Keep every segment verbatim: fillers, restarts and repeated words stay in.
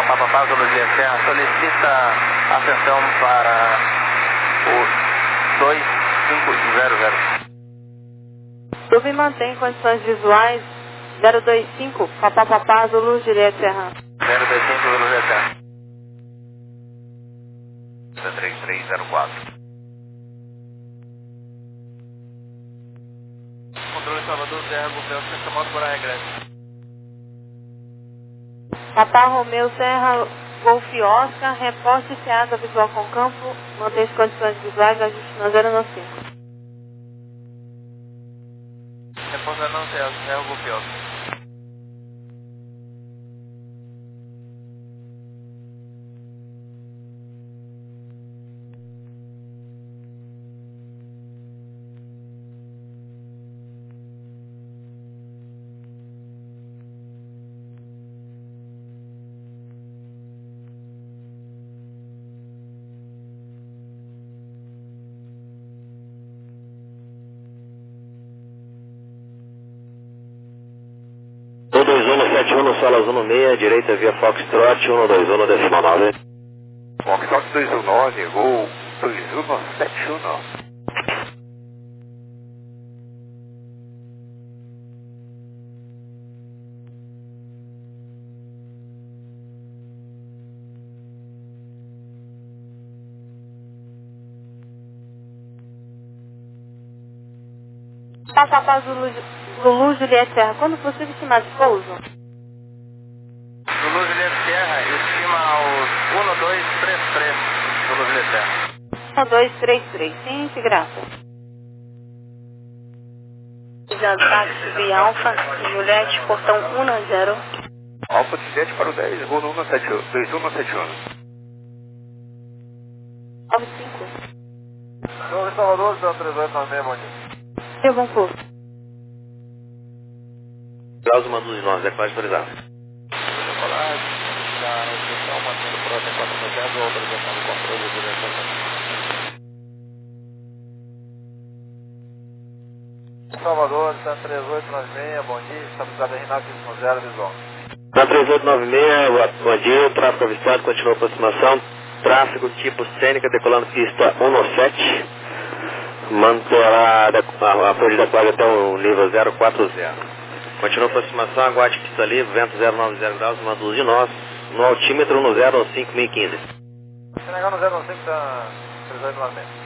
Papa Papa Zulu Juliette Serra, solicita atenção para o dois cinco zero zero. Sub mantém condições visuais zero dois cinco, Papa Papa Zulu Juliette Serra. zero dois cinco Zulu Juliette Serra. três três zero quatro. Controle Salvador, Serra, Golfel, Santa Moto, Borá, regresso. Papa Romeu Serra, Golf Oscar, reporte Seasa visual com campo, mantém as condições visuais, ajuste na zero nove cinco. Reporta não, Serra, Serra, Golfel. um dois um sete um, Solas um seis, direita via Foxtrot, um dois um decimal nove. Foxtrot dois um nove, Gol dois um sete um. Papa Papa Zulu, Zulu Juliette Serra, quando possível estimar de pouso? Zulu Juliette Serra, estima aos um dois três três, Zulu Juliette Serra. um dois três três, sim, de graça. Já táxi via Alfa, Juliette, portão um zero. Alfa de sete para o dez, Gol um sete um, dois um sete um. nove cinco. Novo Salvador, São três oito nove seis, bom dia. Seu bom curso. Graus uma dúzia de nós, é quase autorizado. Decolagem, da restrição, mantendo por até quatro mil pés, ou autorização do controle de direção. Salvador, São três oito nove seis, bom dia, estabilizado em Renato zero visual. Na três oito nove seis, bom dia, tráfego avistado, continua a aproximação, tráfego tipo Sênica, decolando pista um sete, manterá a, a florida quase até o nível zero quatro zero. Continua a aproximação, aguarde pista livre, vento zero nove zero graus, uma dúzia de nós, no altímetro no zero cinco mil e quinze. Senegal no zero cinco, está três oito nove seis.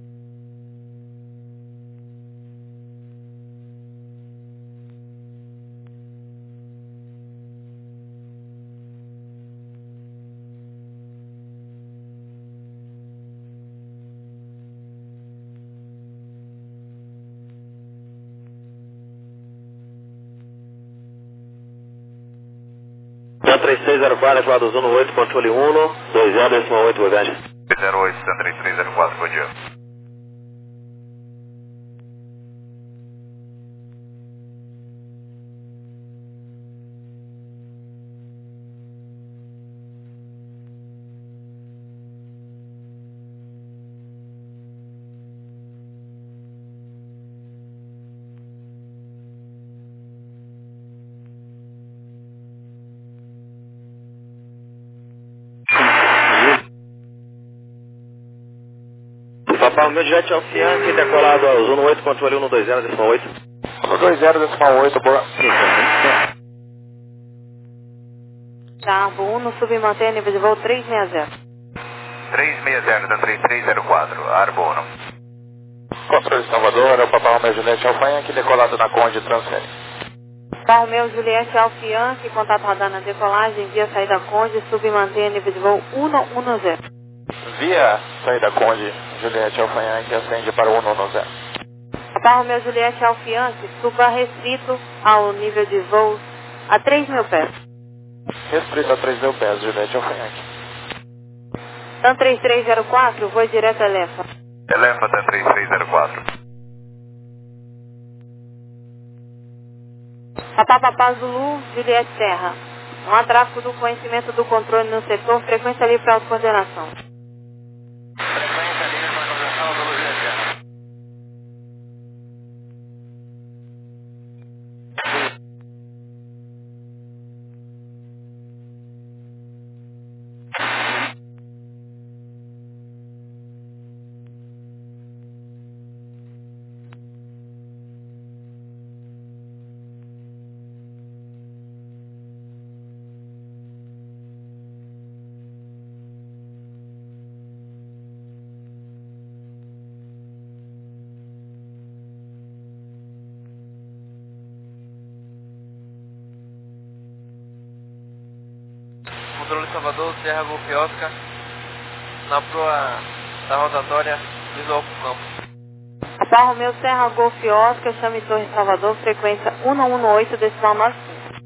três três zero quatro, quadro um oito, controle um, dois zero, decimal oito, boa viagem. zero oito, três três zero quatro, bom dia. Papai, o meu jet Alfiance, decolado aos um oito, controle um dois zero, decimal oito. um dois zero, decimal oito, boa. Carbo um, submantém nível de voo três seis zero. três seis zero, da três três zero quatro, Arbono. Controle de Salvador, é o Papa Romeu Juliette Alfanhaque, decolado na Conde Transfere. Papa Romeu Juliette Alfiance, contato radar na decolagem, via saída Conde, submantém nível de voo um um zero. Via saída Conde Juliette Alfanhaque, ascende para o um um zero. Papa Romeu Juliette Alfiance, suba restrito ao nível de voo a três mil pés. Restrito a três mil pés, Juliette Alfanhaque. TAM três três zero quatro, voo direto a Elefa. Elefa da três três zero quatro. Papa Papa Zulu, Juliette Serra. Não há tráfego do conhecimento do controle no setor, frequência livre para autocoordenação. Frequência livre para coordenação, Zulu Juliette Serra. dois Salvador, Serra Golf Oscar, na proa da rotatória, visual com campo. Alfa Romeo Serra Golf Oscar, chame Torre Salvador, frequência um um um oito, decimal nove cinco.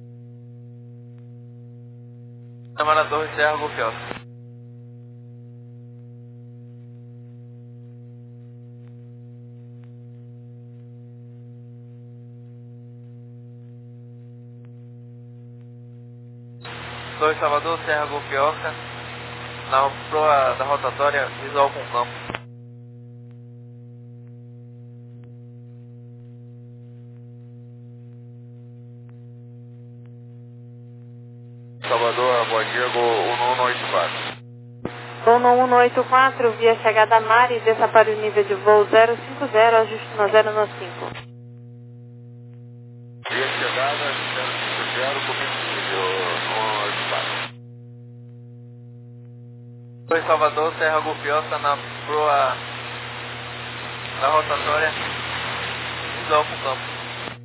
Chama na Torre Serra Golf Oscar. Torre Salvador, Serra Golf Oscar, na proa da rotatória, visual com campo. Salvador, bom dia, Gol um um oito quatro. Gol um um oito quatro, via chegada Mari, desça para o nível de voo zero cinco zero, ajuste na zero cinco. Via chegada zero cinco zero, comigo um um oito quatro. Torre Salvador, Serra Golf Oscar, na proa da rotatória, visual com campo.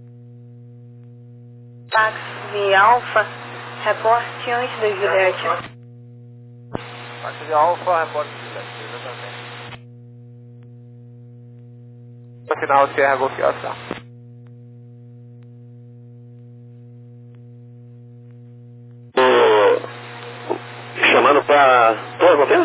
Táxi Alfa, reporte antes da Juliette. Táxi de Alfa, reporte de Juliette, exatamente. No final, Serra Golf Oscar. Chamando para Torre Golf?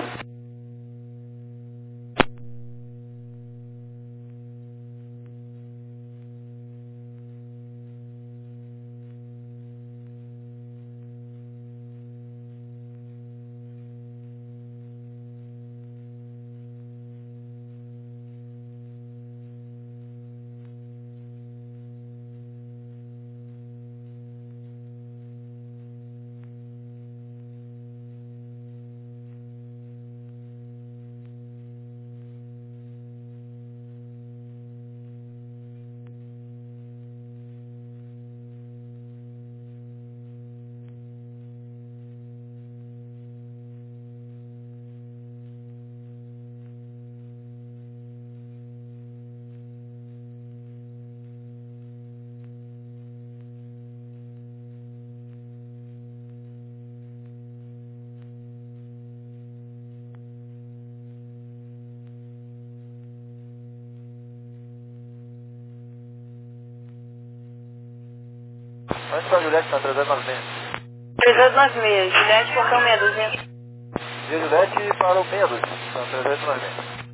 Antes da Juliette, na trezentos e noventa e seis. trezentos e noventa e seis, Juliette, portão meia dúzia. Via Juliette para o meia dúzia, na trezentos e noventa e seis.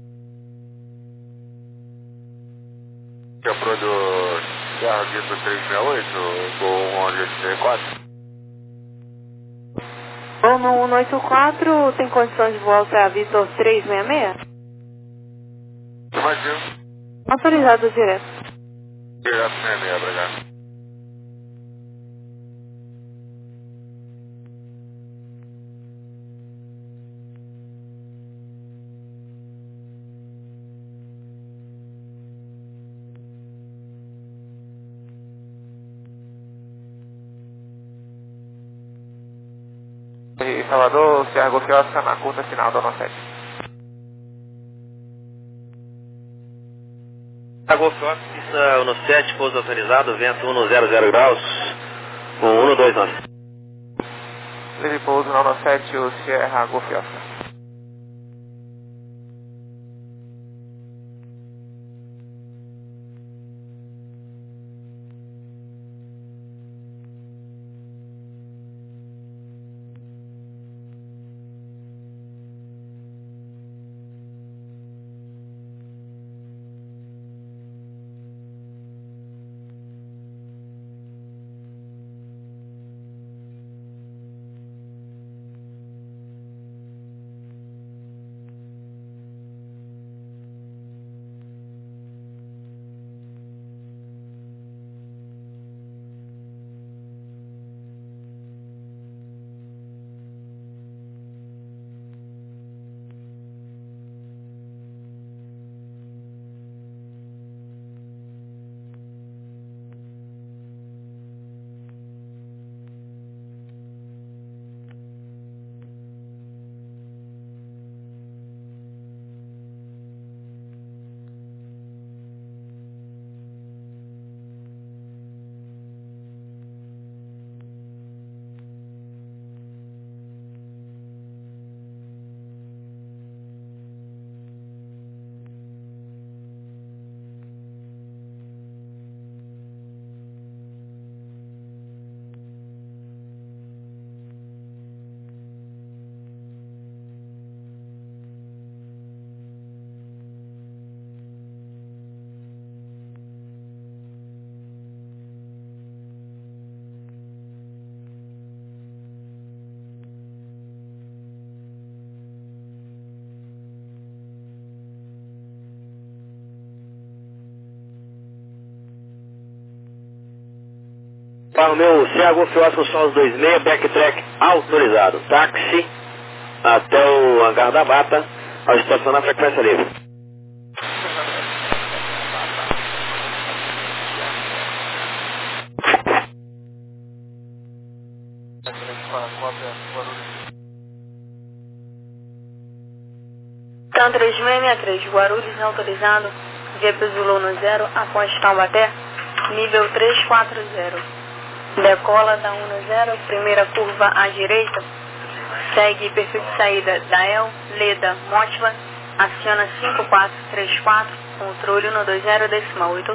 Que é pro do Serra Guito trezentos e sessenta e oito, Gol um um oito quatro. Gol um um oito quatro, tem condições de voar ao Serra Vitor trezentos e sessenta e seis? Imagino. Autorizado direto. Direto sessenta e seis, obrigado. E Salvador, Serra Golf Oscar, na curta final da nove sete. A Golf Oscar, pista um sete, pouso autorizado, vento um zero zero graus, um um dois nove. Livre pouso na nove sete, o Serra Golf Oscar. Para o meu C H Golf Oscar Solos dois seis, backtrack autorizado. Táxi até o hangar da Bata, ao estacionar a frequência livre. Então três seis seis três, Guarulhos autorizado, G P Zulu no zero, após Taubaté, nível trezentos e quarenta. Decola da um no zero, primeira curva à direita, segue perfil de saída da El, Leda, Motiva, aciona cinco quatro três quatro, controle um dois zero, decimal oito.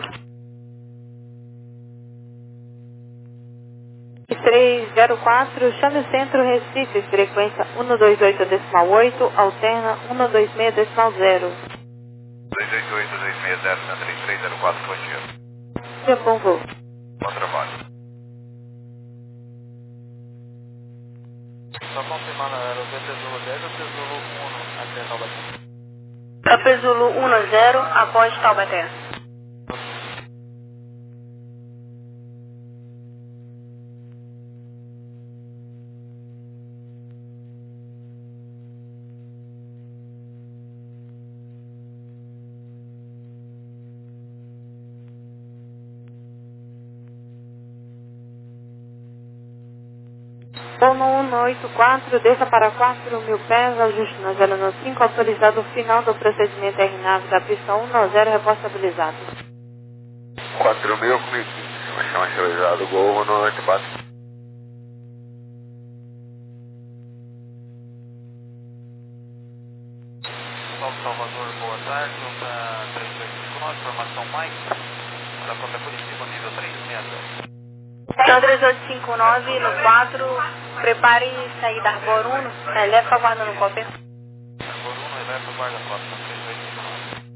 três zero quatro, chame o centro Recife, frequência um dois oito decimal oito, alterna um dois seis decimal zero. dois oito oito, dois seis zero, três três zero quatro, bom dia. Dia bom voo. Bom trabalho. Só confirmando, era o V T Zulu dez ou V T Zulu um até Taubaté? P P Zulu um no zero, após Taubaté. Pono um oito quatro, desça para quatro mil pés, ajuste no zero no cinco, autorizado o final do procedimento R nave da pista um no zero, responsabilizado. quatro mil comigo, chama realizado, Gol no oito quatro. Paulo Salvador, boa tarde, para três dois cinco nove, formação Mike, da Cota Curitiba, nível três seis zero. Então três oito cinco nove no quatro, prepare e sair da Arbor um, é, leva aguardando o copy. Arbor um, eleva, guarda próxima, três dois cinco nove.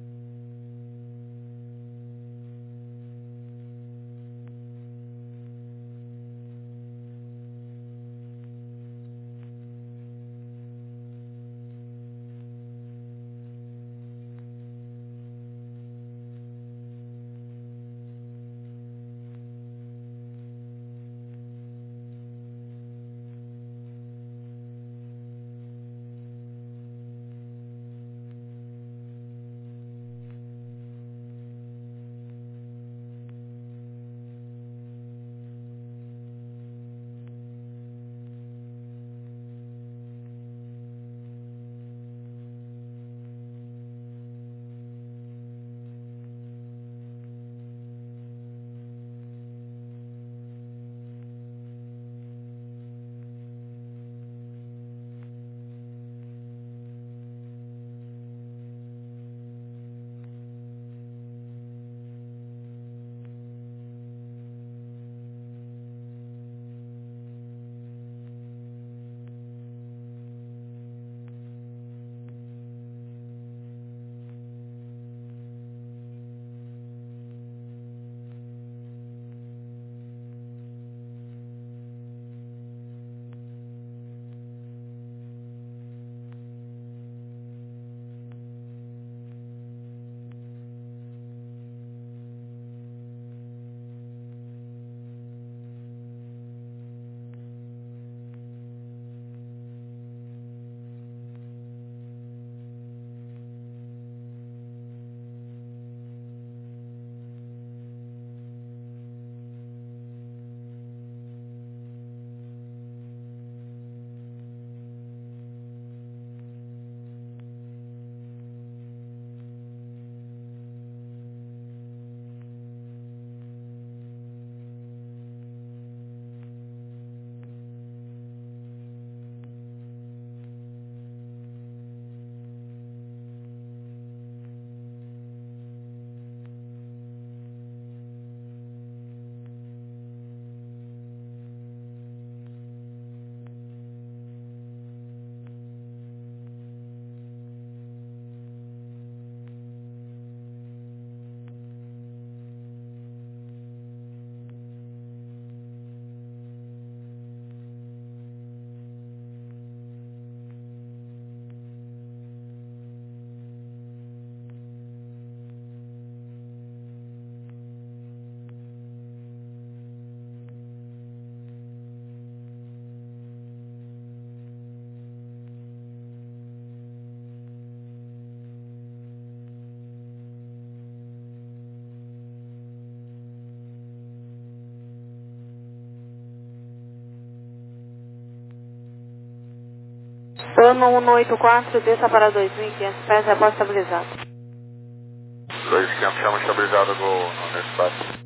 Ano um oito quatro, desça para dois mil e quinhentos pés, repórto estabilizado. dois mil e quinhentos, chama estabilizado no, no espaço.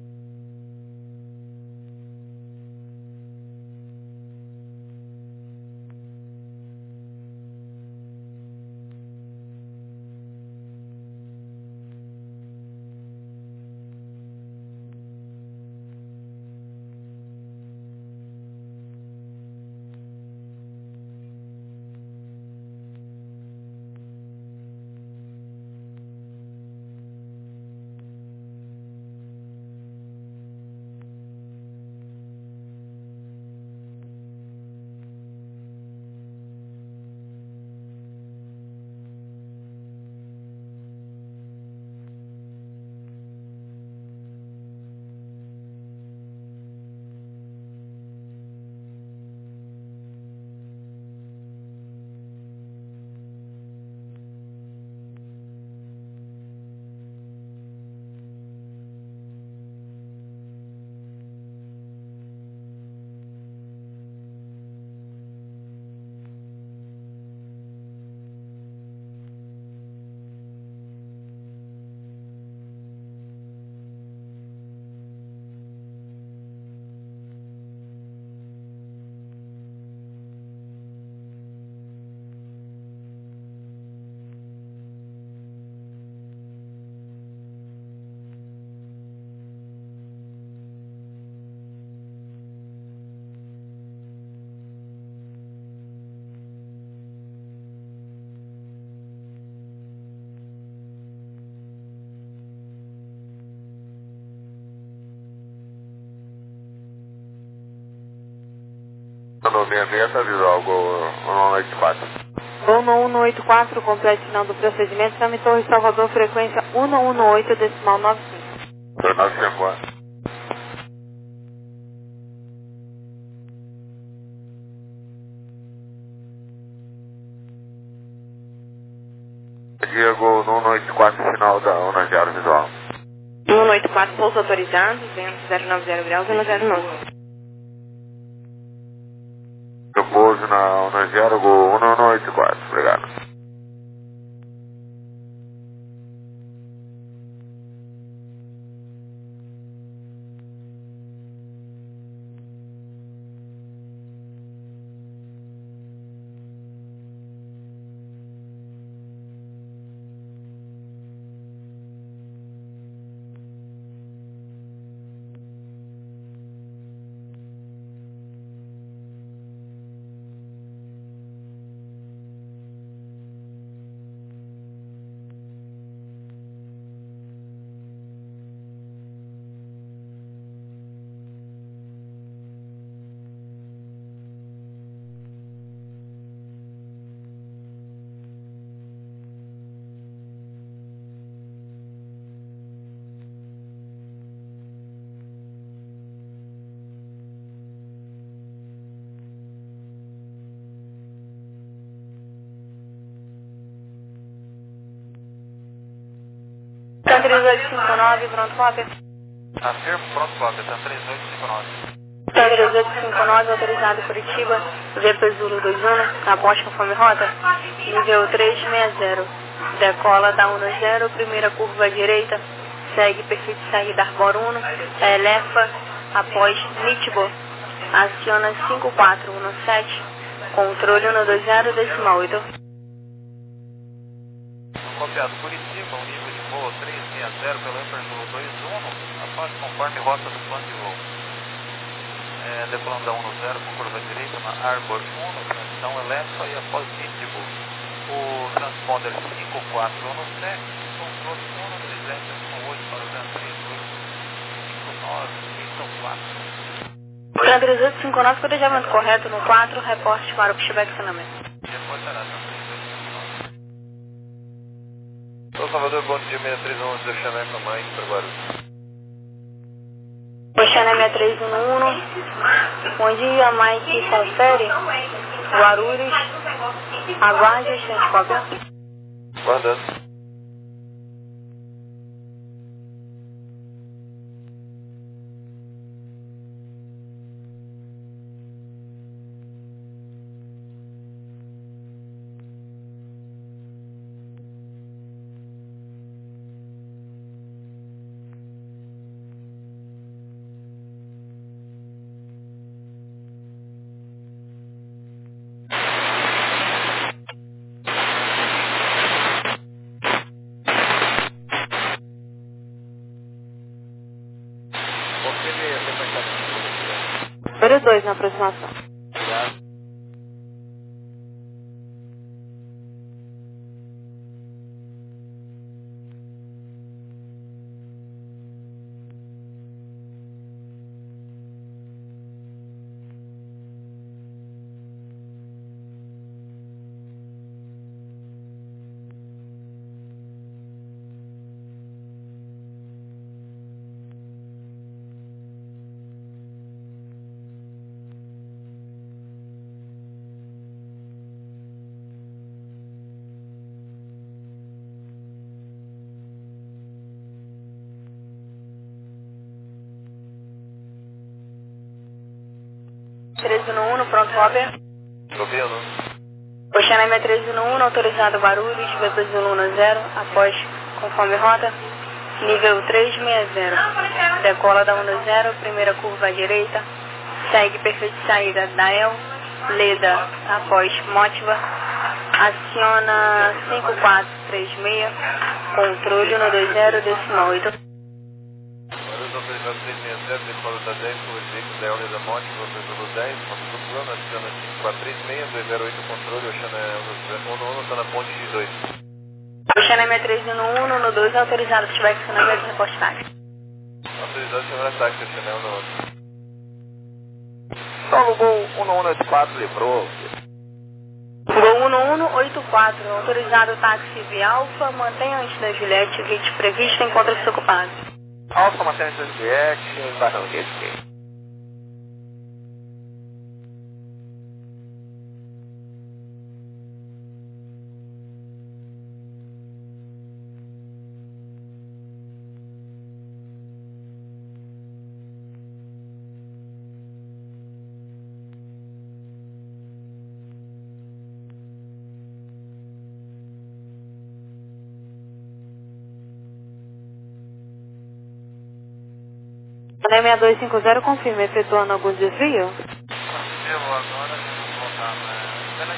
No sessenta e seis, visual, Gol um oito quatro. Gol no um oito quatro, completo final do procedimento, Sami Torres, Salvador, frequência um um oito, decimal nove cinco. nove cinco. Diego, no um oito quatro, final da um zero, visual. um oito quatro, pouso autorizado, vento zero nove zero graus, zero zero nove. Eu pouso na um zero, Gol um oito quatro, obrigado. Tá três oito cinco nove, pronto, cópia. Afirmo, pronto, cópia, tá três oito cinco nove. Tá três oito cinco nove, autorizado Curitiba, V P Zulu dois um, aposta conforme rota, nível três seis zero, decola da um zero, primeira curva à direita, segue perfil de saída Arbor um, elefa após Nitbo, aciona cinco quatro um sete, controle um dois zero, decimal oito. Copiado, Curitiba, um nível de voo três seis zero pelo Emper Zulu dois um, aposta conforme rota do plano de voo. É, decolando da um zero com curva direita na Arbor um, transição elefa e após Nitbo, o transponder cinco quatro um sete, controle um dois zero oito para o Gran três oito cinco nove, então quatro. Gran três oito cinco nove, codejamento correto no quatro, reporte para o pushback acionamento. Reportará, tá três oito cinco nove. Sou Salvador, bom dia, seis três um, do Xané com a mãe, para Guarulhos. Oxané seis três um um, bom dia, Mike confere, Guarulhos, aguarde o instante, cópia. Guardando. dois na aproximação. Obrigado. treze no um, pronto, Robert. Ouvindo? Oceana M treze no um, autorizado Guarulhos, V P Zulu no zero, após, conforme rota, nível trezentos e sessenta. Decola da um zero, primeira curva à direita, segue perfeita saída da El, Leda, após Motiva, aciona cinco quatro três seis, controle no dois zero, decimal oito. Guarulhos autorizado trezentos e sessenta, decola da dez, curva direita da El, Leda, Motiva, V P Zulu dez, rota do plano, aciona cinco quatro três seis, dois zero oito, controle, Oceana um no um, está na ponte de dois. Oceana M treze no um, no dois, autorizado, se tiver acionamento, reporte táxi. Autorizado chamar táxi, Oceana um no um. Só alugou um no um oito quatro, livrou. Gol um no um oito quatro, autorizado táxi via Alfa, mantenha antes da Juliette, gate previsto, encontra-se ocupado. Alfa, mantenha antes da Juliette, embarca no gate. N seis dois cinco zero, confirma, efetuando algum desvio? Eu agora vou voltar na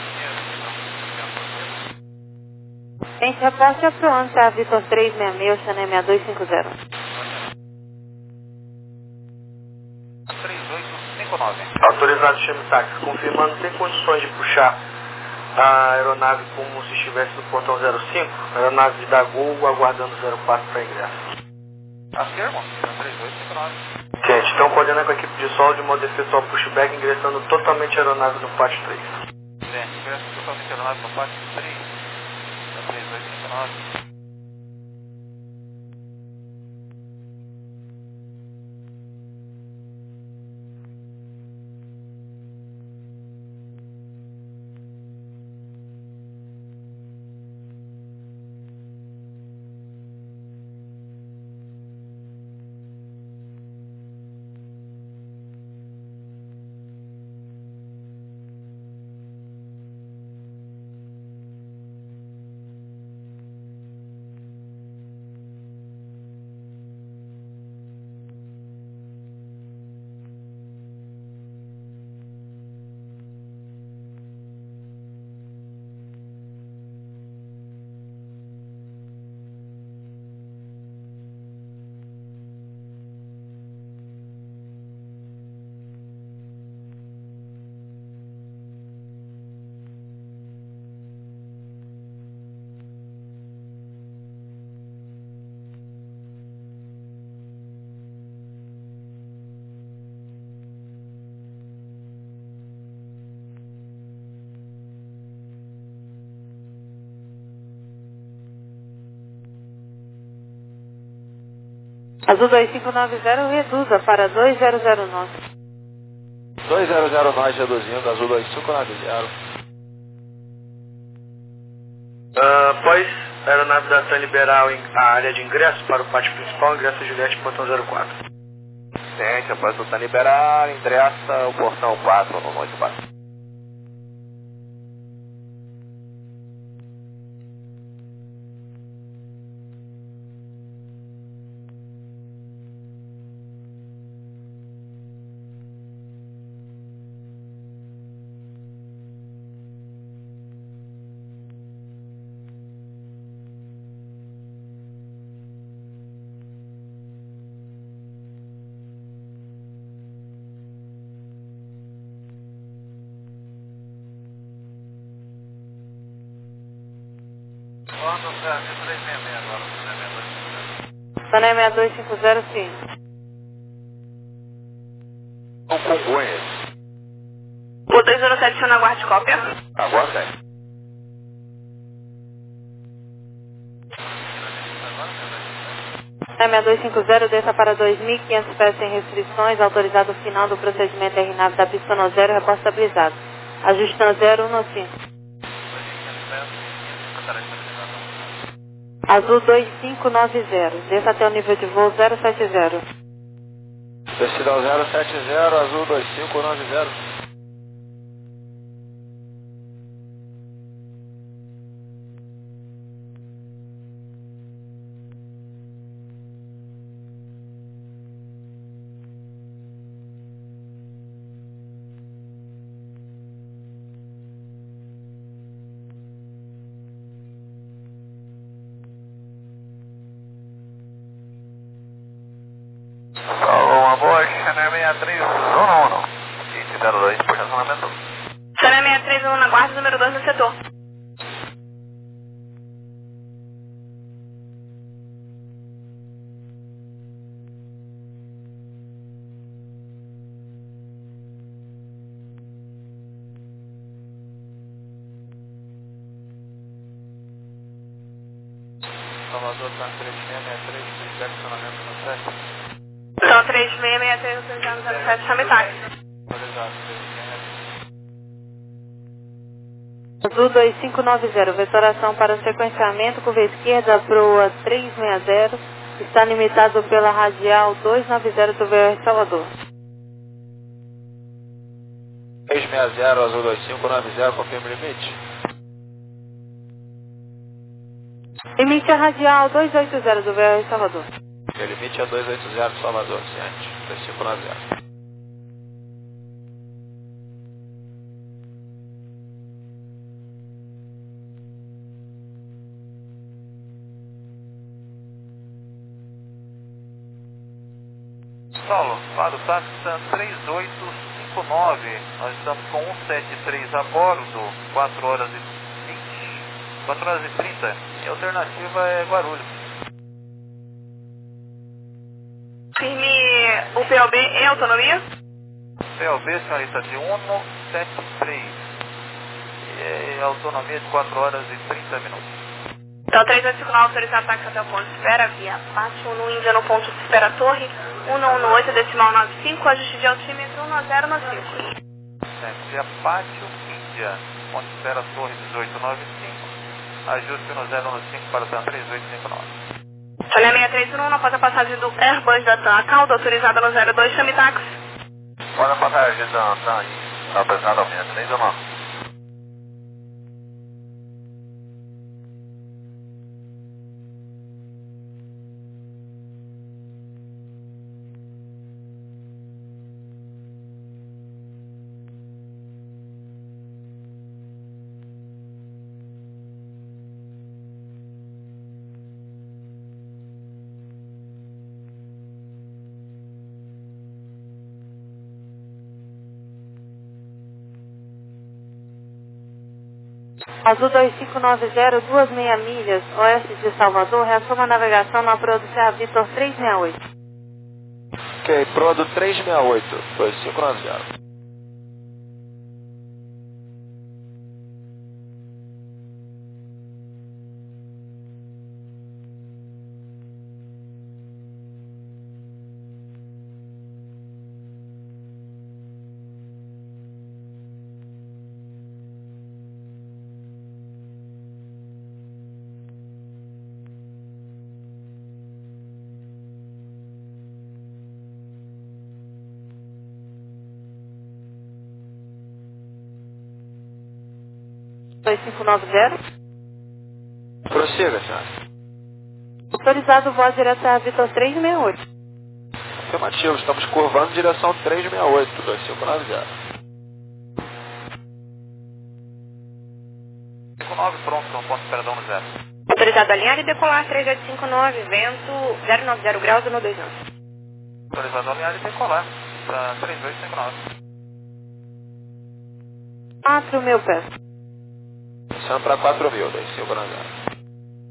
Penatias. Em reporte é pro ano, tá? Vitor três seis seis, Oceana M dois cinco zero. três oito cinco nove. Autorizado chame táxi, confirmando, tem condições de puxar a aeronave como se estivesse no portão zero cinco, aeronave da Gol aguardando zero quatro para ingresso. Afirmo, três oito cinco nove. Gente, estão coordenando com a equipe de solo de modo efetual pushback, ingressando totalmente a aeronave no pátio três. Gente, ingresso totalmente aeronave no pátio três. três oito cinco nove. Azul dois cinco nove zero, reduza para dois zero zero nove. dois zero zero nove reduzindo, Azul dois cinco nove zero. Uh, após a aeronave da TAM liberar a área de ingresso para o pátio principal, ingressa Juliette, portão zero quatro. Gente, após o TAM liberar, ingressa o portão quatro no noite quatro. Retorno Brasil três seis seis agora, Sané seis dois cinco zero, sim. São Congonhas. O dois zero sete, na guarda cópia. Aguarda aí. Sané seis dois cinco zero, desça para dois mil e quinhentos pés sem restrições, autorizado o final do procedimento R nave da pista no zero, repórto estabilizado. Ajuste no zero um cinco. Azul dois cinco nove zero, desça até o nível de voo zero sete zero. Descida ao zero sete zero, Azul dois cinco nove zero. Salve, boa, Sané seis três um um. Kit zero dois, por estacionamento. Sané seis três um, na guarda número dois no setor. Salvador, tá três seis seis três, estacionamento no sete. Então três seis seis três, autorizado zero sete, chame táxi. Autorizado, três seis seis. Azul dois cinco nove zero, vetoração para sequenciamento, curva esquerda, proa três seis zero, está limitado pela radial dois nove zero do V R Salvador. três seis zero, Azul dois cinco nove zero, confirma o limite. Limite a radial dois oito zero do V R Salvador. O limite é dois oito zero, Salvador, ciente, dois cinco nove zero. Saulo, para o táxi três oito cinco nove, nós estamos com cento e setenta e três a bordo, quatro horas e vinte, quatro horas e trinta, e a alternativa é Guarulhos. Firme o P O B em autonomia? P L B, senhorita, de cento e setenta e três, e autonomia de quatro horas e trinta minutos. Então três oito cinco nove, autorizado táxi até o ponto de espera, via Pátio no Índia no ponto de espera Torre, um um oito, decimal nove cinco, ajuste de altímetro um zero nove cinco. Via Pátio Índia, ponto de espera Torre dezoito nove cinco, ajuste no zero um cinco para o TAM três oito cinco nove. Olha seis três um, após a passagem do Airbus da TAM, a cauda autorizada no zero dois, chame táxi. Olha a passagem da TAM aí, está pesada ao menos, três um. Azul dois cinco nove zero, duas meia milhas, oeste de Salvador, reassuma a navegação na proa do Serra Vitor três seis oito. Ok, Prodo três seis oito, dois cinco nove zero. dois cinco nove zero. Prossiga, senhora. Autorizado voz direto Serra Vitor três seis oito. Afirmativo, estamos curvando em direção três seis oito, dois cinco nove zero. cinco nove pronto, ponto de espera no zero. Autorizado a alinhar e decolar três oito cinco nove, vento zero nove zero graus no dois nove. Autorizado a alinhar e decolar, tá três oito cinco nove. quatro mil pés. Descendo para quatro mil, dois cinco nove zero.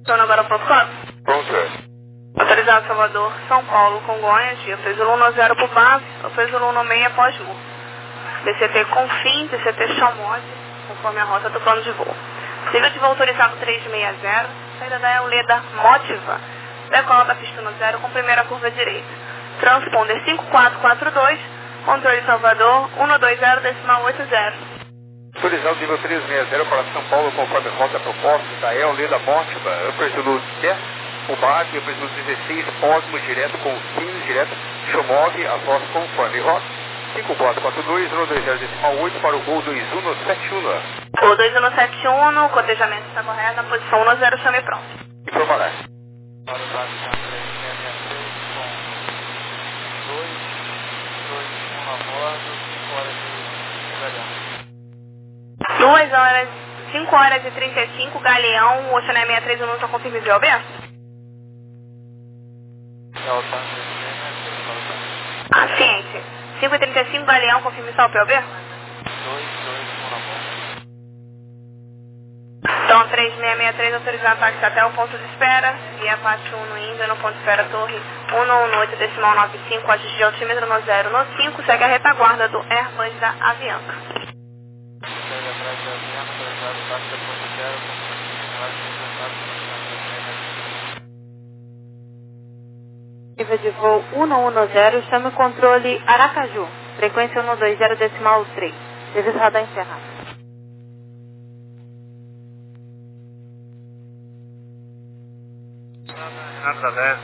Estou agora ao Foxtrot. Pronto. Autorizado Salvador, São Paulo, Congonhas, dia fez o Luna zero por base, ou fez o Luna seis após Lu. D C T Confim, D C T Chamose, conforme a rota do plano de voo. Nível de voo autorizado trezentos e sessenta, saída da Euleda Motiva, decola da pista no zero com primeira curva direita. Transponder cinco quatro quatro dois, controle Salvador, cento e vinte decimal oitenta. Autorizado nível trezentos e sessenta para São Paulo, conforme rota proposta da Euleda Motiva, Upper Zulu dez, o base, Upper Zulu dezesseis, Osmo, direto com quinze, direto, Chomove, a voz conforme rota, cinco quatro quatro dois, cento e vinte decimal oito para o Gol dois um sete um. Gol dois um sete um, o cotejamento está correto, na posição um zero, chame pronto. Informará. Para o base três seis seis três com dois, dois, um a bordo, cinco horas de Galeão. duas horas, cinco horas e trinta e cinco, Galeão, o Oceané sessenta e três um, só confirme o B? É o tanque de Ah, ciente. cinco e trinta e cinco, Galeão, confirme só o P O B? dois, dois, um a bordo. Então, três seis seis três, autorizado táxi até o ponto de espera. Via Pátio um no Índia, no ponto de espera Torre cento e dezoito decimal noventa e cinco, ajuste de altímetro no zero no cinco, segue a retaguarda do Airbus da Avianca. Segue atrás da Avianca, autorizado táxi até o ponto de zero, Nível de voo cento e dez, chame o controle Aracaju, frequência cento e vinte decimal três, serviço radar encerrado. Renato dez,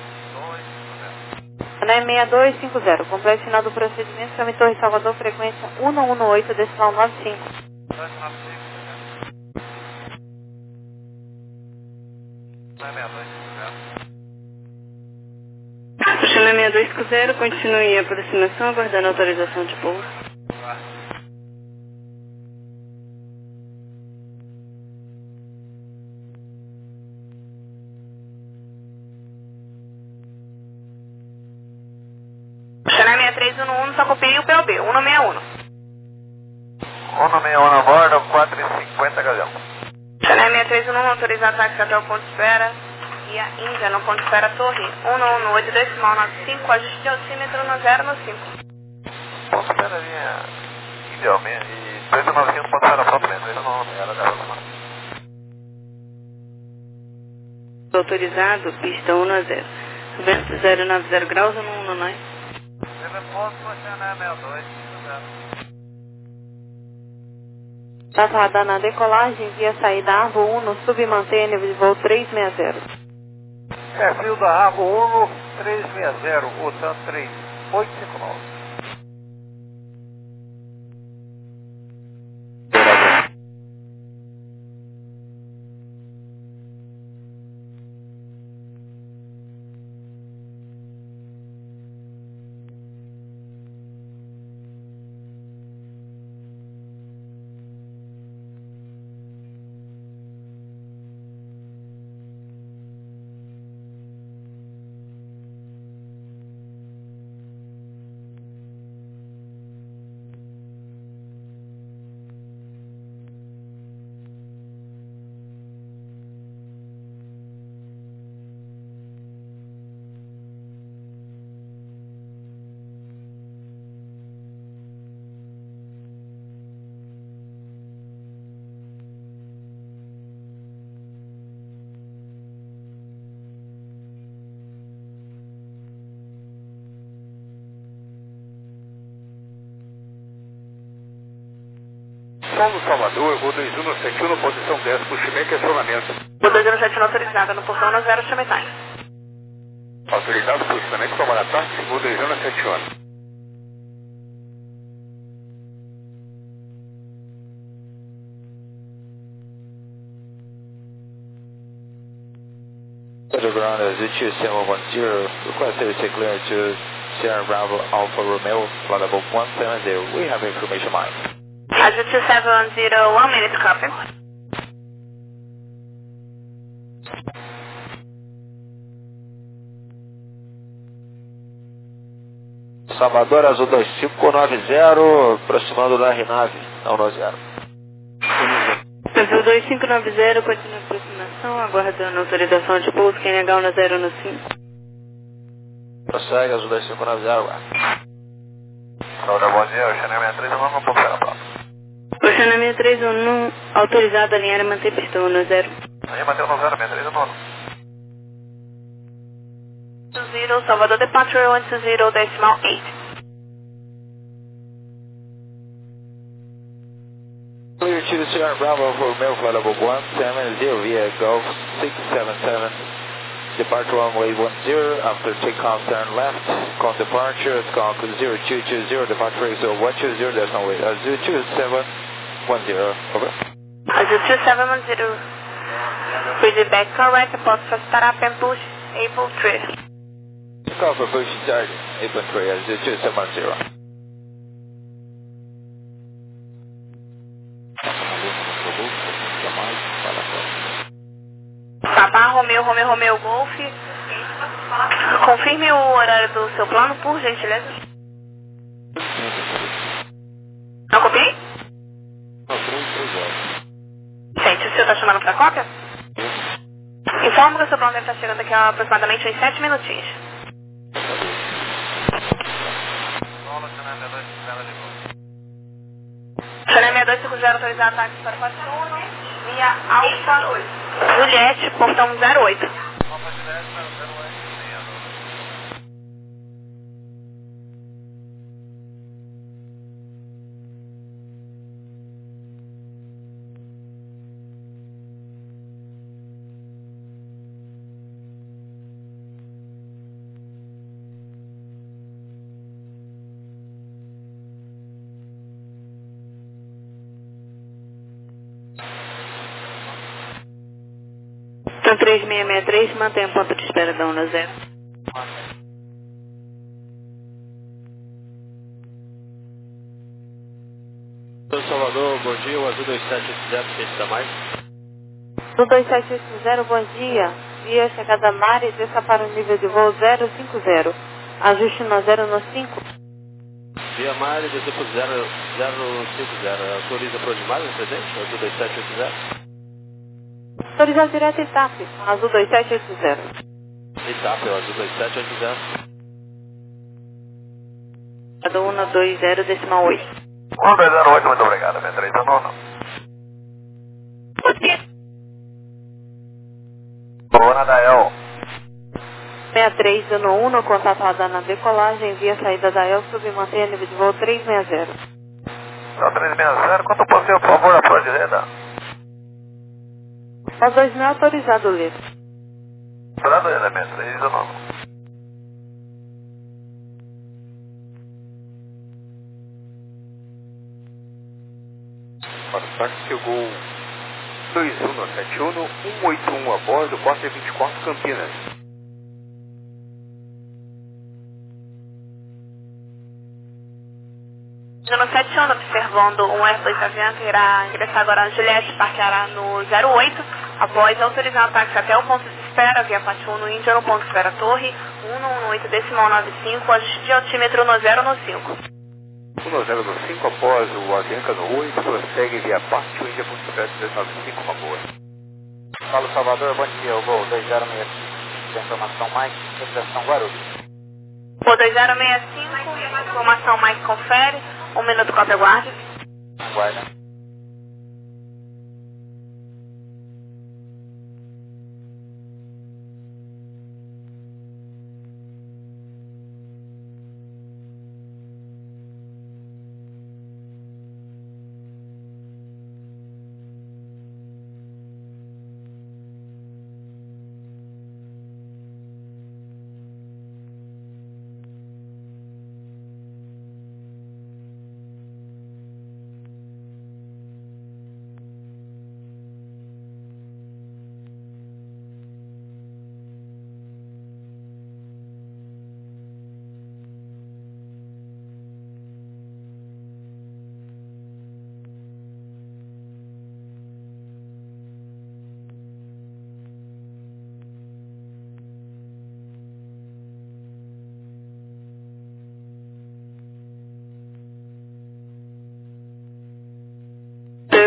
Ané seis dois cinco zero, completo final do procedimento, chame Torre Salvador, frequência cento e dezoito decimal noventa e cinco. dois nove cinco, Chame seis dois cinco zero, continue a aproximação, aguardando a autorização de pouso. Chame três um um, só copie o P O B, cento e sessenta e um. cento e sessenta e um a bordo, quatro e cinquenta Galeão. Chame três um um, autorizado táxi até o ponto de espera. E a Índia no ponto de espera Torre cento e dezoito decimal noventa e cinco, ajuste de altímetro no zero no cinco. Ponto de espera linha idealmente, e dois nove cinco ponto de espera própria, dois nove cinco era dela. Autorizado, pista cento e zero. Vento zero nove zero graus, cento e dezenove. Teleponto, Oceané sessenta e dois, Tá radar na decolagem, via saída Arvo um no submantenha nível de voo trezentos e sessenta. É, fio da Arvo um, trezentos e sessenta, o T A M três oito cinco nove. Som do Salvador, Gol dois um sete um, posição dez, puximento e acionamento. O dois zero sete autorizada no portão no zero, chame time. Autorizado posicionamento, tomar ataque, Gol dois um sete um. Ground is E T seven one zero, request service clear to Sierra Bravo Alpha Romeo, flight level one seven zero. We have information line. Azul two seven zero, one minute copy. Salvador Azul dois cinco nove zero, aproximando da R nove, não no zero. Brasil dois cinco nove zero, continua a aproximação, aguardando autorização de pouso, quem negar no zero no cinco. Prossegue, Azul dois cinco nove zero, agora. Saúde, bom dia, Oceania sessenta e três, eu não vou para a prova. Oceania sessenta e três, um, autorizado a alinhar e manter pista um no zero. Aí, Matheus no zero, sessenta e três, nono. zero, Salvador Departure one two zero, decimal eight. Clear to Sierra Bravo for Romeo Flight Level one seven zero via Golf six seven seven. Departure runway one zero, after takeoff turn left, call departure, call zero two two zero, departure is one two zero, there's no way, uh, zero two seven one zero, over. zero two seven one zero, read back correct, posso start up and push, able three. Call for push start, apron three, uh, zero two seven one zero. Papa, Romeo, Romeo, Romeo, Golf. Confirme o horário do seu plano, por gentileza. Não copiei? Gente, o senhor está chamando para cópia? Informo que o seu plano deve estar chegando aqui a aproximadamente uns sete minutinhos. Channel sessenta e dois cinco zero, autorizar ataques para quatro um. Via Alfa Juliette, portão zero oito. Alfa Juliette, zero oito. Então três seis seis três, mantém o ponto de espera da um no zero. Salvador, bom dia, o Azul dois sete oito zero, pista mais. Azul dois sete oito zero, bom dia. Via chegada Mari, desça para o nível de voo zero cinco zero. Ajuste no zero no cinco. Via Mari, desceu para zero cinco zero. Autoriza para onde mais, presente? Azul dois sete oito zero. Autorizado direto e T A P, Azul dois sete oito zero. Etapa, o Azul dois sete oito zero. um no dois zero, decimal oito. um dois zero oito, muito obrigado, sessenta e três, eu nono. Boa, Nadael. sessenta e três, dano um, no contatada na decolagem, via saída da El, submantenha nível de voo trezentos e sessenta. Então, trezentos e sessenta, quanto possível, por favor, a sua direita? Pós dois mil autorizado, Lê. Esperando ele, sessenta e três, eu nono. Para o táxi chegou dois um sete um, um oito um a bordo, Costa vinte e quatro, Campinas. Juno sete um, observando um Airbus Avianca, irá ingressar agora no Juliette, parqueará no zero oito, após autorizar o táxi até o ponto de espera, via parte um no Índia, no ponto de espera Torre, um no oito, decimal nove cinco, ajuste de altímetro no zero no cinco. um no zero no cinco, após o Avianca no oito, prossegue via parte um, Índia, ponto de espera trezentos e noventa e cinco, uma boa. Fala, Salvador, bom dia, o voo dois zero seis cinco, tem informação mais, representação Guarulhos. Voo dois zero seis cinco, informação mais confere, um minuto, cópia, aguarde. Aguarda.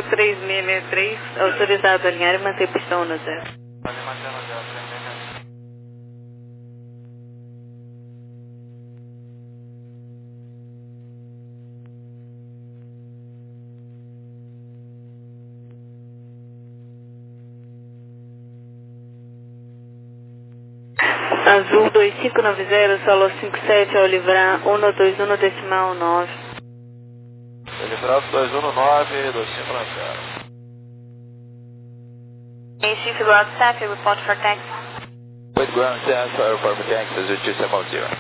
três seis seis três, autorizado a alinhar e manter pistão no zero. Pode manter no zero, três seis seis três. Azul dois cinco nove zero, solo cinco sete, ao livrar um dois um decimal nove. Livrar dois um nove, dois cinco nove zero. Chief Ground Staff, report for taxi. With ground staff, report for taxi, zero two seven zero.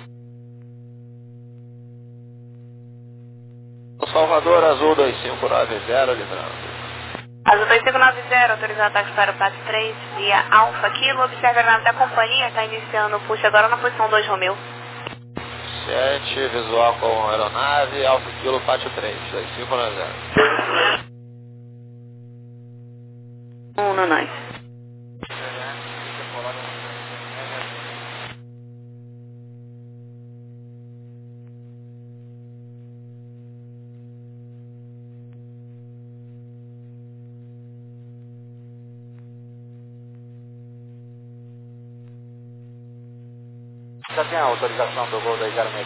Salvador, Azul dois cinco nove zero, livrando. Azul dois cinco nove zero, autorizado táxi para o P A T três, via Alfa Kilo. Observe a nave da companhia, está iniciando o push agora na posição dois Romeu. sete, visual com aeronave, Alfa Kilo, P A T três, dois cinco nove zero. Um no nice. Já tem a autorização do voo dois zero seis.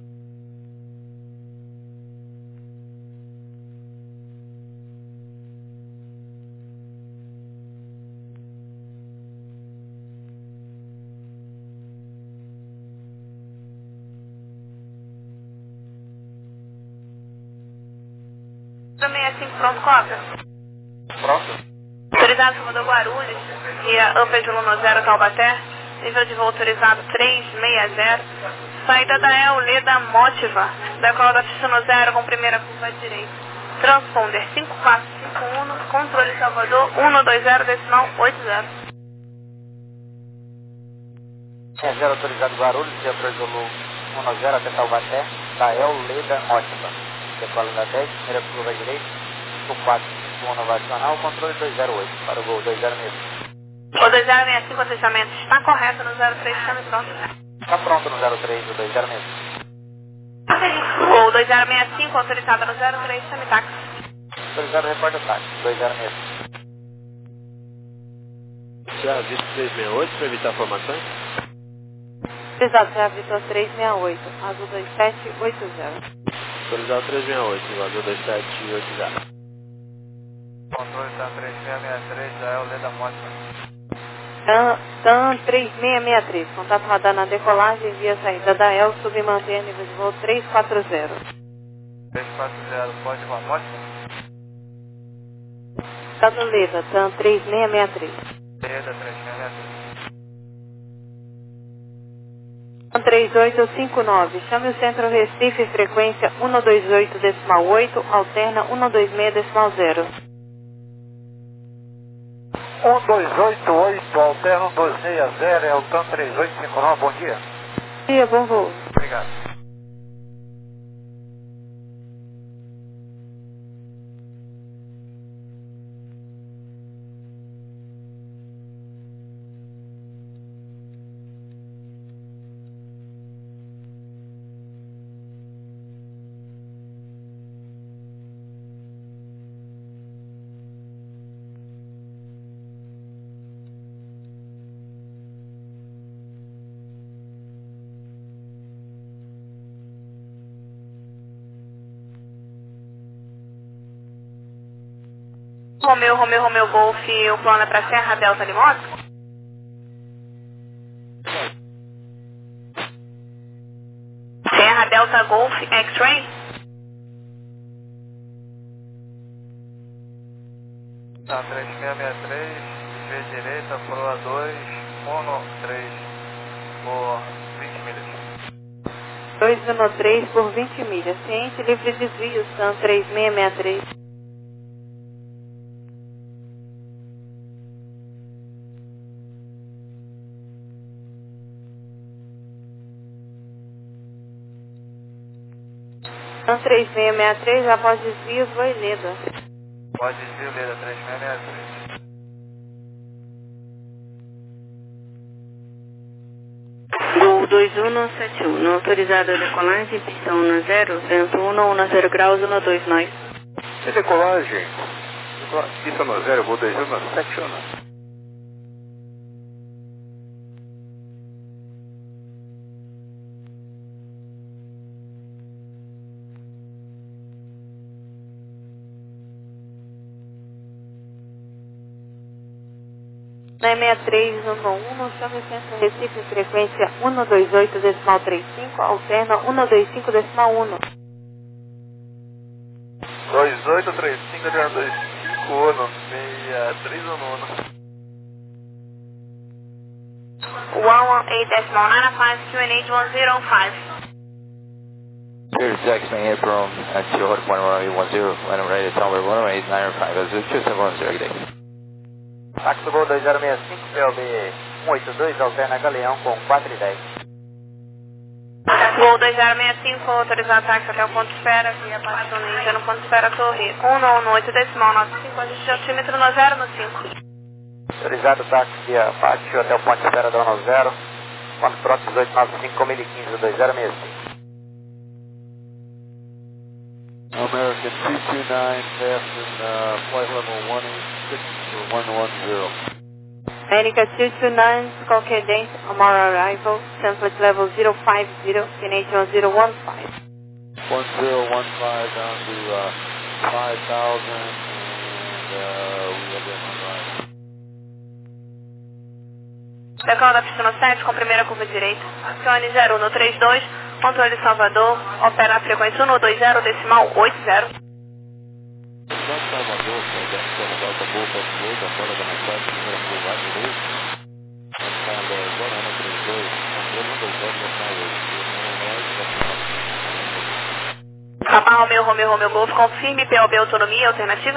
sessenta e cinco, pronto, cópia. Pronto? Autorizado Salvador Guarulhos, via Upper de Luna zero, Taubaté. Nível de voo autorizado três seis zero. Saída da El Leda Motiva. Decola da pista no zero com primeira curva direita. Transponder cinco quatro cinco um, controle Salvador um dois zero decimal oito zero. É zero autorizado Guarulhos, via Zulu um zero até Taubaté, da El Leda Motiva. Decola da dez, primeira curva direita, cinco quatro cinco um nacional, controle dois zero oito para o voo dois zero seis. O dois zero seis cinco, o fechamento está correto no zero três, chame pronto. Está pronto no zero três do dois zero seis. O dois zero seis cinco, autorizado no zero três, chame táxi. Autorizado, reporta táxi, dois zero seis. Serra Vitor três seis oito para evitar formações. Autorizado, Serra Vitor três seis oito, Azul dois sete oito zero. Autorizado três seis oito, Azul dois sete oito zero. Controle está três seis seis três, da El Leda Motiva. TAM três seis seis três, contato radar na decolagem via saída da El, submanter nível de voo três quatro zero. três quatro zero, pode com a moto? Estado Leda, TAM três seis seis três. Leda três seis seis três. TAM três oito cinco nove, chame o centro Recife, frequência um dois oito decimal oito, alterna um dois seis decimal zero. um dois oito oito, alterno um dois seis zero, é o TAM três oito cinco nove, bom dia. Bom dia, bom voo. Obrigado. Romeu, Romeu, Romeu, Golf, o plano é para Serra Delta Limosa? Serra Delta Golf X-Ray? Tá, três seis seis três, V direita, proa dois, um três, por vinte milhas. dois um três por vinte milhas, ciente, livre desvio, TAM três seis seis três. TAM três seis seis três, após desvios, vai Leda. Pode desvio, Leda três seis seis três. Gol dois um sete um, não autorizado a decolagem, pistão um zero, vento um, um zero graus, um dois nós. E decolagem, Pista no zero, voo dois zero no sete um. nove seis três um um, chame centro Recife, frequência um dois oito decimal trinta e cinco, alterna um dois cinco decimal um. dois oito três cinco, dois cinco um, seis três um um. one one eight decimal nine five, Q N H one zero five. Here's Jackson here from Actual one one eight one zero, when I'm ready to tell her one one eight nine five, that's two seven one zero, good day. Táxi Gol dois zero seis cinco, P O B um oito dois, alterna Galeão com quatro e dez. Gol dois zero seis cinco, autorizado táxi até o ponto de espera, via Pátio Ninja no ponto de espera Torre um oito decimal nove cinco, ajuste de altímetro no zero no cinco. Autorizado táxi via Pátio até o ponto de espera da no zero, ponto próximo oito nove cinco com mil e quinze, dois zero seis cinco. American two two nine, passing uh, flight level one eight six for one one zero. America two two nine, qualquer dente, Amara arrival, template level zero five zero, Q N H one zero one five. one zero one five down to uh, five thousand, and uh, we have that on right. Decola da pista no sete, com primeira curva direita. Acione zero um no trinta e dois, controle Salvador, opera a frequência um dois zero decimal oito zero. São Salvador, Salvador, Delta Boca, Boca, fora da mensagem, primeira curva à direita. Escada zero um no trinta e dois, controle um dois zero decimal oito. Papa Romeu, Romeu, Romeu Golf, confirme P O B autonomia alternativa.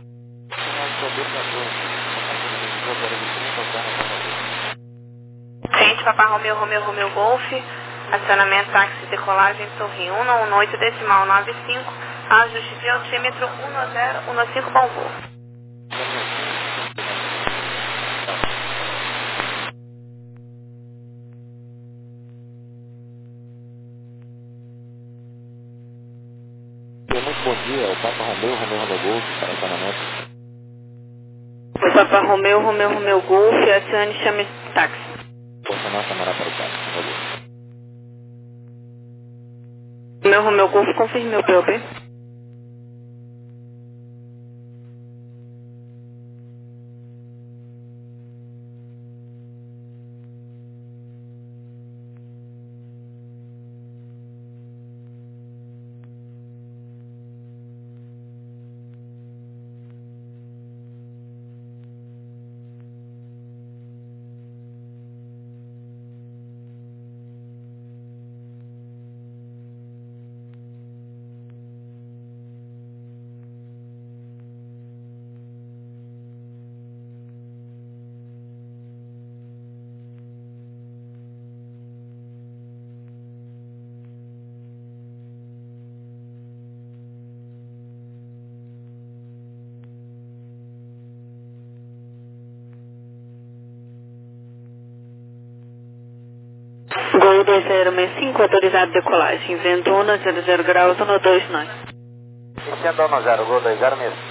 Frente, Papa Romeu, Romeu, Romeu Golf, acionamento táxi decolagem Torre um um oito decimal nove cinco, ajuste de altímetro um zero um cinco, bom voo. Muito bom dia, Papa Romeu, Romeu, Romeu Golf, para acionamento. Papa Romeu, Romeu, Romeu Golf, acione chame táxi. Posicionar camarada para o táxi, por favor. Romeu, Romeu Golf, confirme o P O B. Gol dois zero seis cinco, autorizado decolagem, vento um zero zero graus, um dois nove. Iniciando no zero, Gol dois zero seis.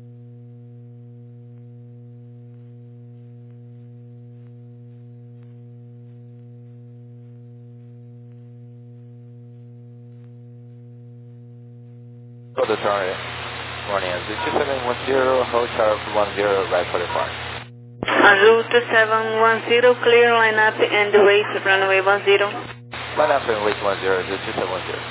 Go to target. Morning, two seven one zero, hold sharp one zero, right for the park. Azul two seven one zero, clear line up and wait, runway one zero. Line up and wait one zero, two seven one zero.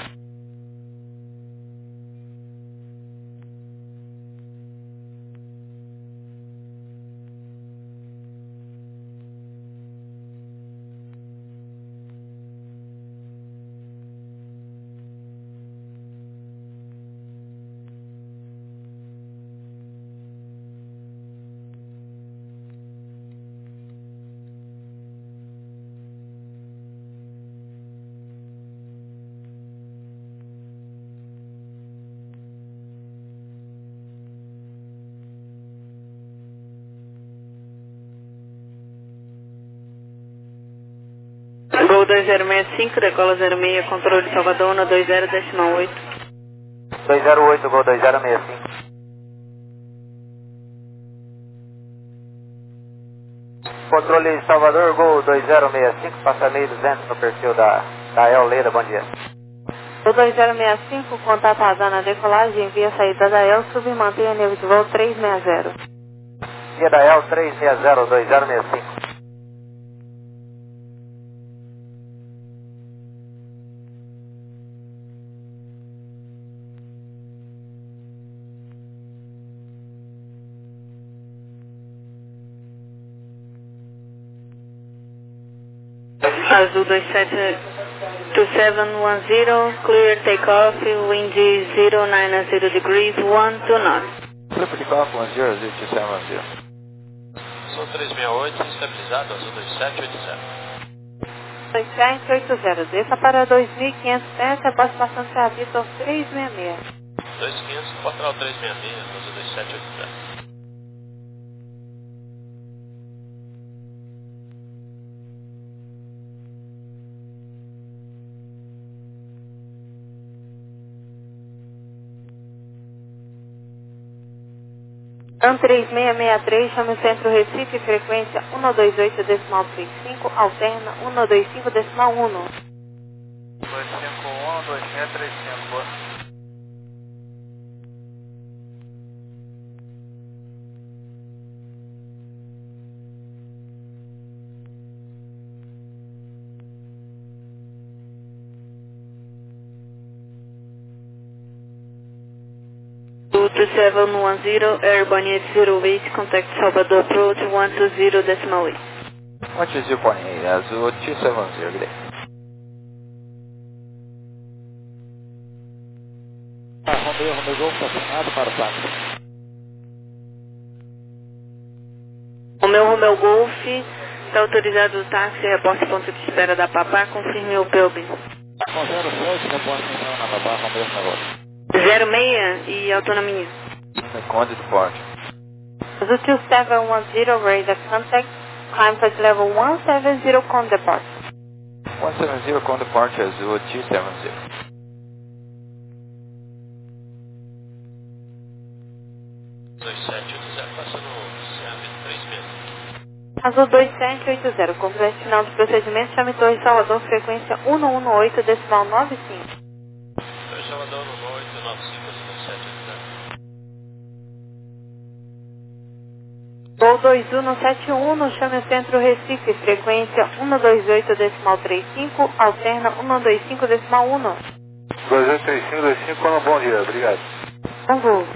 Gol dois zero seis cinco, decola zero seis, controle Salvador, um dois zero decimal oito. dois zero oito, Gol dois zero seis cinco. Controle Salvador, Gol dois zero seis cinco, passa mil e duzentos no perfil da, da El Leda, bom dia. O dois zero seis cinco, contato aguardando a decolagem, via saída da El, sub e mantenha nível de voo trezentos e sessenta. Via da El trezentos e sessenta, dois zero seis cinco. Azul dois sete dois sete um zero, clear takeoff, wind zero nine zero degrees, one two knots. Clear for takeoff, one zero zero two seven one zero. Azul três seis oito, estabilizado, Azul dois sete oito zero. dois sete oito zero, desça para dois mil e quinhentos pés, após passando serviço aos trezentos e sessenta e seis. dois mil e quinhentos, Portal trezentos e sessenta e seis, Azul dois sete oito zero. AN três seis seis três, chame o centro Recife, frequência um dois oito decimal trinta e cinco, alterna um dois cinco decimal um. dois cinco um, dois seis três cinco, boa. two seven one zero, Airborne eight zero eight, contact Salvador approach one two zero decimal eight. one two zero point eight, Azul two seven one zero, good day. Ah, Romeo, Romeo Golf, estacionado para o táxi. Romeu Romeu Golf, está autorizado o táxi, reporte ponto de espera da Papá, confirme o P O B. Com zero sete, reporte então na Babá, Romeo Romeu. zero seis e autonomia. Conde do Porte. Azul two seven one zero, raise a contact, climb flight level one seven zero, con depart. one seven zero, con departure, Azul two seven zero. dois sete oito zero, passando o C A V três seis. Azul dois sete oito zero, completo final do procedimento, chame Torre Salvador, frequência um um oito decimal nove cinco. Torre Salvador um oito nove cinco, Azul dois sete oito zero. Voo dois um sete um, chame o centro Recife, frequência um dois oito decimal trinta e cinco, alterna um dois cinco decimal um. dois oito três cinco dois cinco, bom dia, obrigado. Bom voo.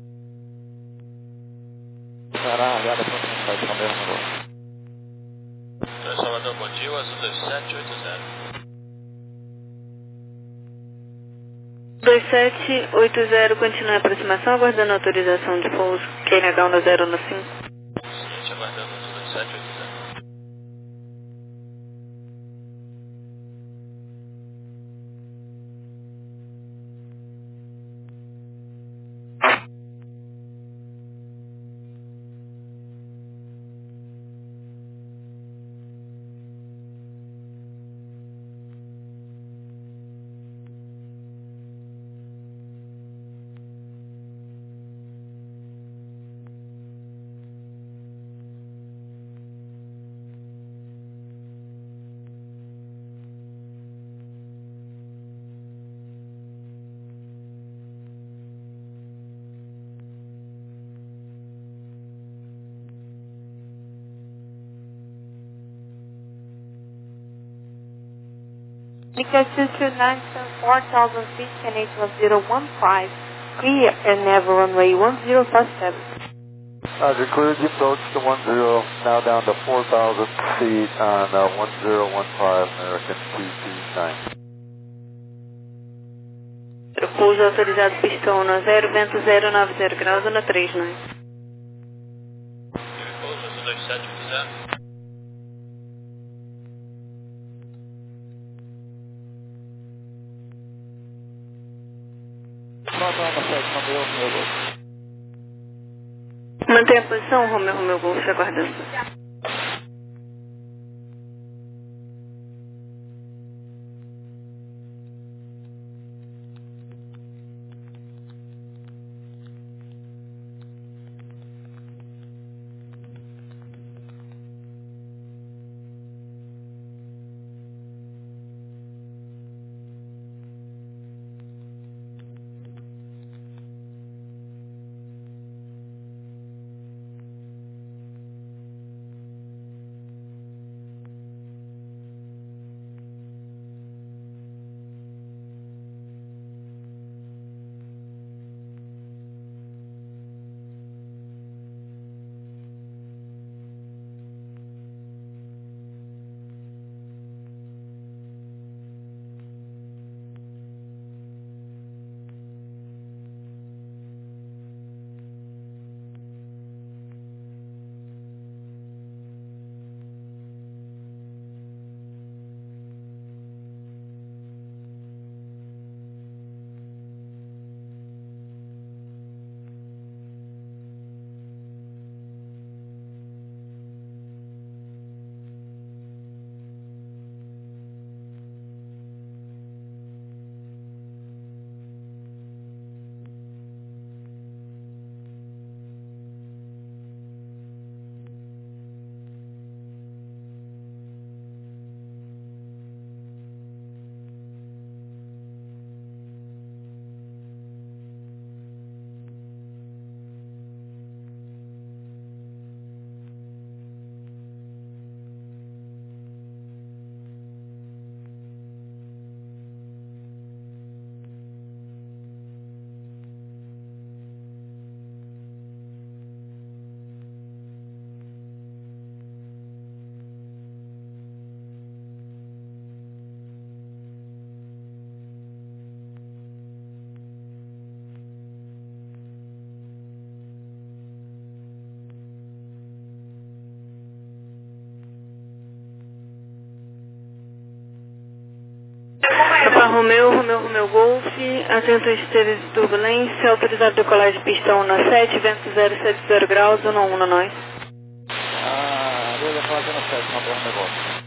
Será aliada para o site Romeo Romeu. Torre Salvador, bom dia, Azul dois sete oito zero. dois sete oito zero, continue a aproximação, aguardando autorização de pouso. Q N H um zero um cinco. Seguinte, aguardando Azul dois sete oito zero. Nica two two nine four thousand feet, N H one zero one five, clear and never runway one zero five seven. Roger, clear deep approach to one zero, now down to four thousand feet on uh, one zero one five, American two two nine. Pouso autorizado pistão um zero, vento zero nove zero graus, na três nove. Pouso, Azul dois sete oito zero. Mantenha a posição, Romeu Romeu Golf, aguardando. Romeu, Romeu, Romeu Golf, atento a esteira de turbulência, autorizado decolar de pista um sete, vento zero sete zero graus, um um nós. Ah, beleza, fazendo sete, Romeu, Romeu Golf.